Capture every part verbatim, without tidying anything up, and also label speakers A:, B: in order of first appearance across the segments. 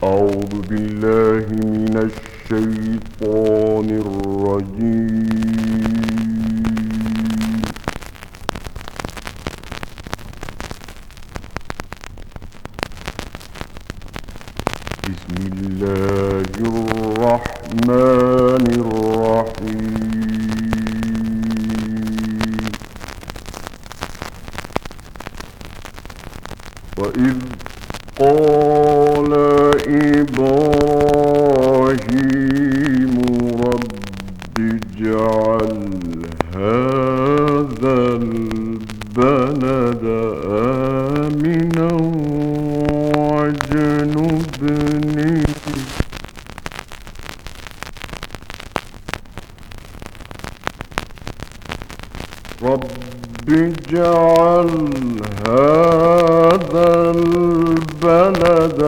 A: أعوذ بالله من الشيطان الرجيم. بسم الله الرحمن الرحيم. وإذ قال إبراهيم رب اجعل هذا البلد آمنا واجنبني رب اجعل هذا البلد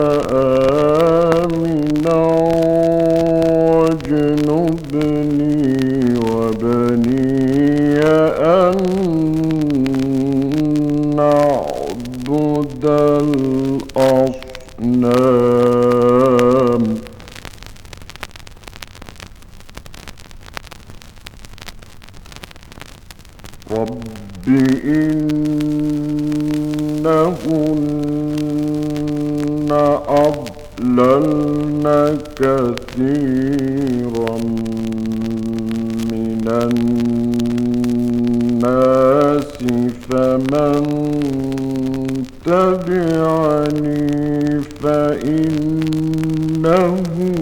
A: آمنا واجنبني وبني أن نعبد الأصنام. رب إنهن أضللن كثيرا من الناس فمن تبعني فإنه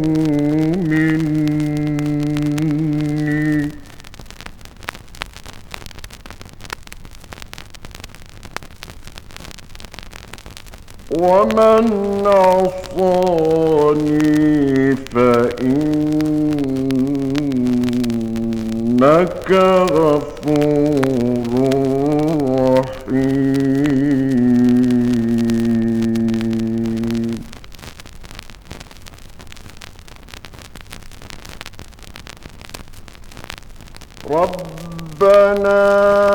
A: مني ومن عصاني فإنك غفور رحيم. ربنا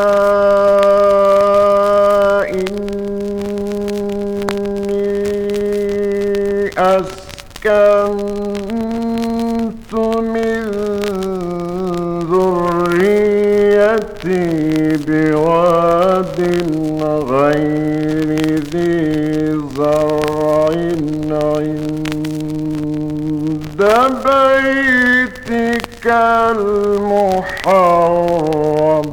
A: أسكنت من ذريتي بواد غير ذي زرع عند بيتك المحرم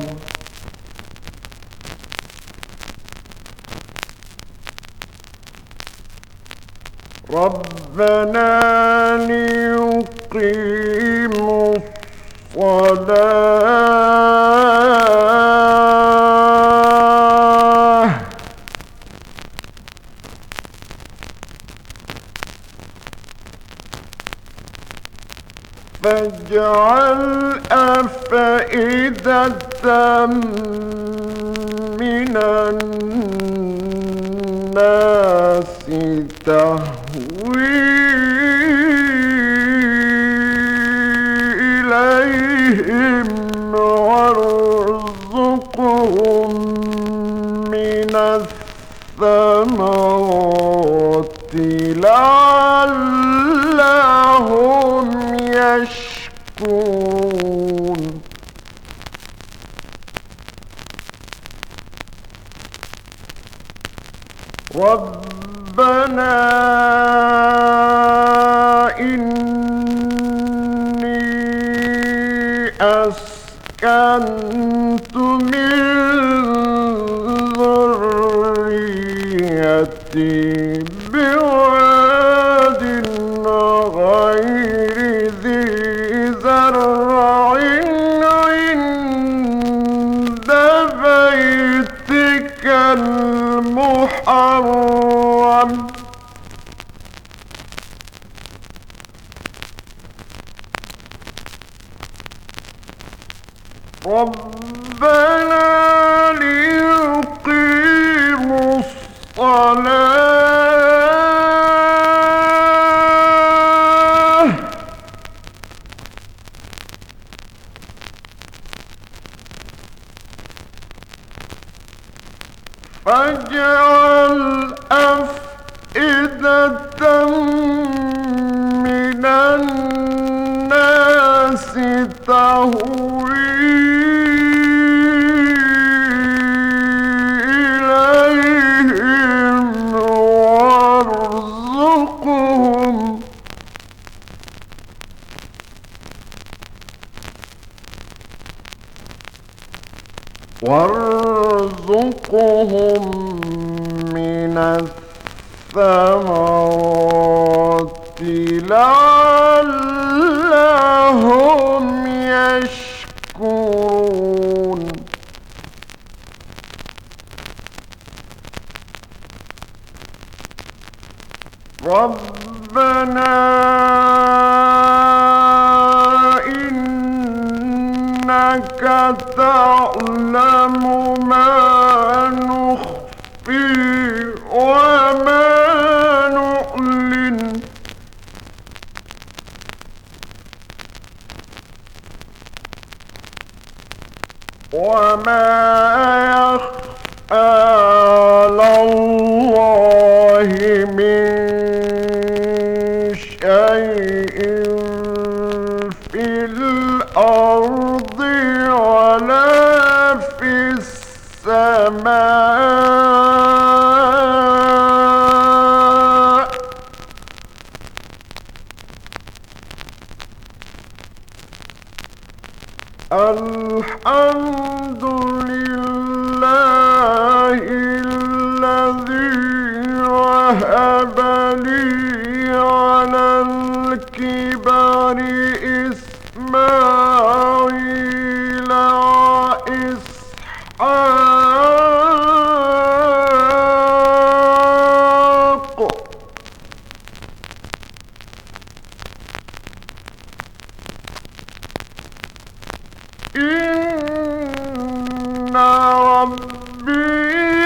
A: ربنا ليقيموا الصلاة فاجعل أفئدة من الناس تهوي إليهم وارزقهم من الثمرات لعلهم يشكرون. ربنا إني أسكنت من ذريتي بواد غير ذي زرع عند بيتك المحرم ربنا ليقيموا الصلاة فاجعل أفئدة وارزقهم من الثمرات لعلهم يشكرون ربنا إنك تعلم ما نخفي وما نعلن وما يخفى على الله من شيء في الأرض ولا في السماء الحمد لله الذي وهب لي على الكبر إسماعيل وإسحاق إن ربي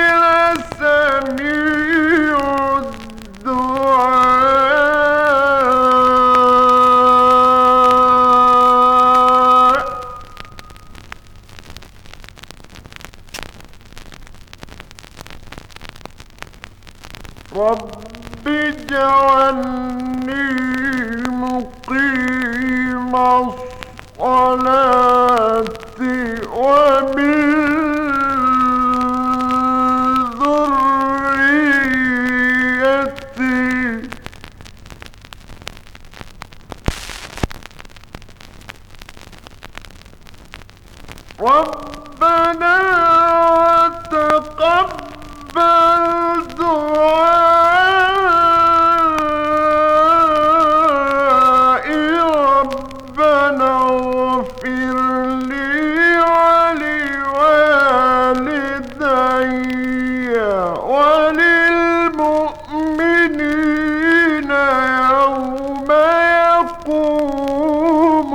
A: لسميع الدعاء رب اجعلني مقيم الصلاة ومن ذريتي ربنا تقبل دعائي ربنا اغفر لي ولوالدي وللمؤمنين يوم يقوم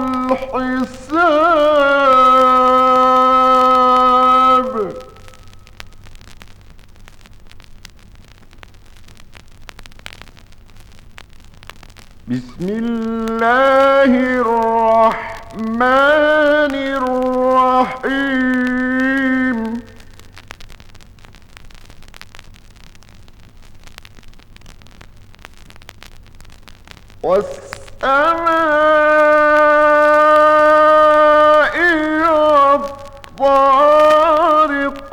A: الحساب بسم الله الرحمن الرحيم والسماء والطارق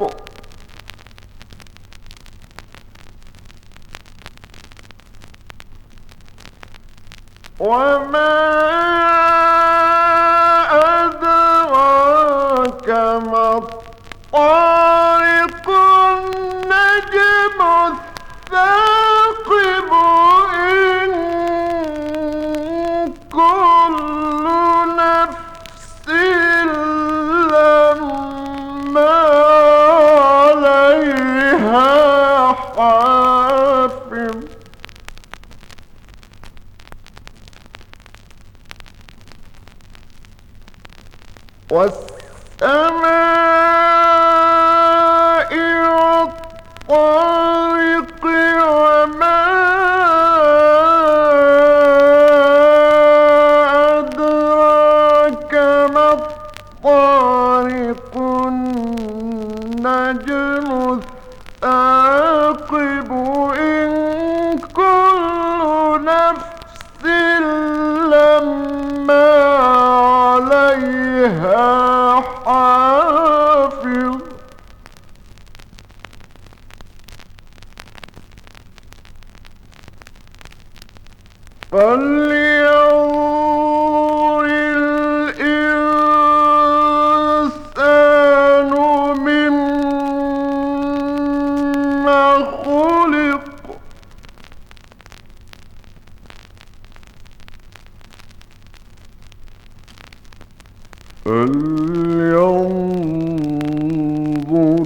A: وما أدراك ما الطارق النجم الثاقب إن كل نفس لما عليها حافظ والسماء والطارق وما أدراك ما الطارق النجم الثاقب إن كل نفس لما عليها حافظ فلينظر الإنسان فلينظر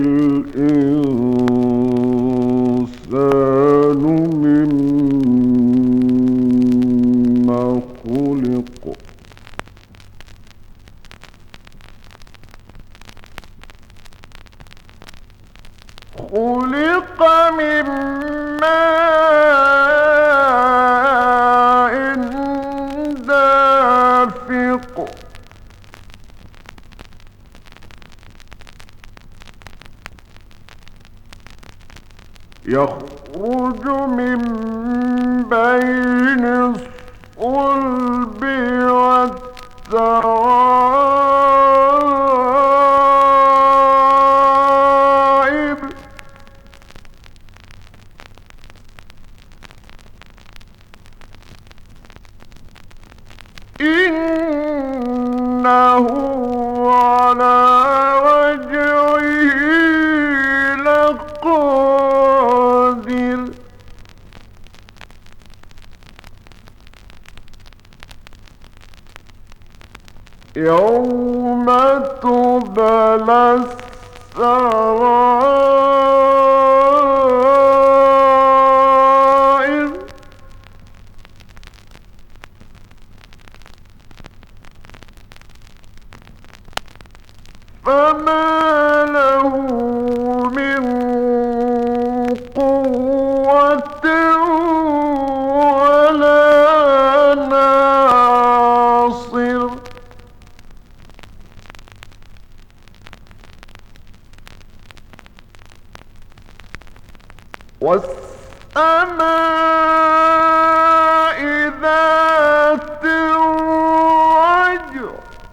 A: الإنسان مما خلق خلق من ماء دافق يخرج من بين الصلب والترائب إنه على وجهه لقادر يوم تبلى السرائر فما له من قوة ولا ناصر والسماء ذات الرجع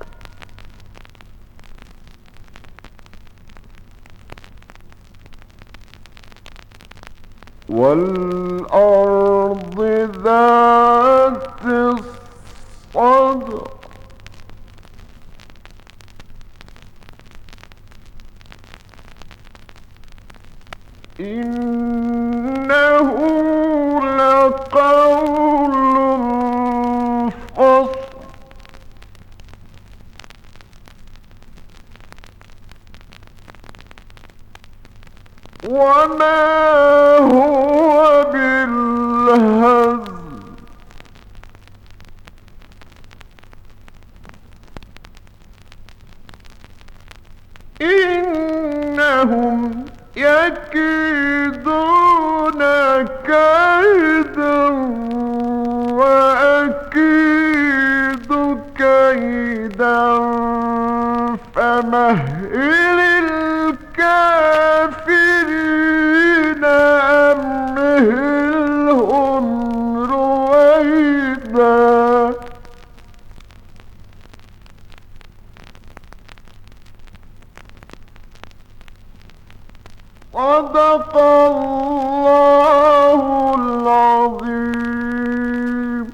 A: والأرض ذات الصدع إنه لقول فصل وما هو بالهزل إنهم يكيدون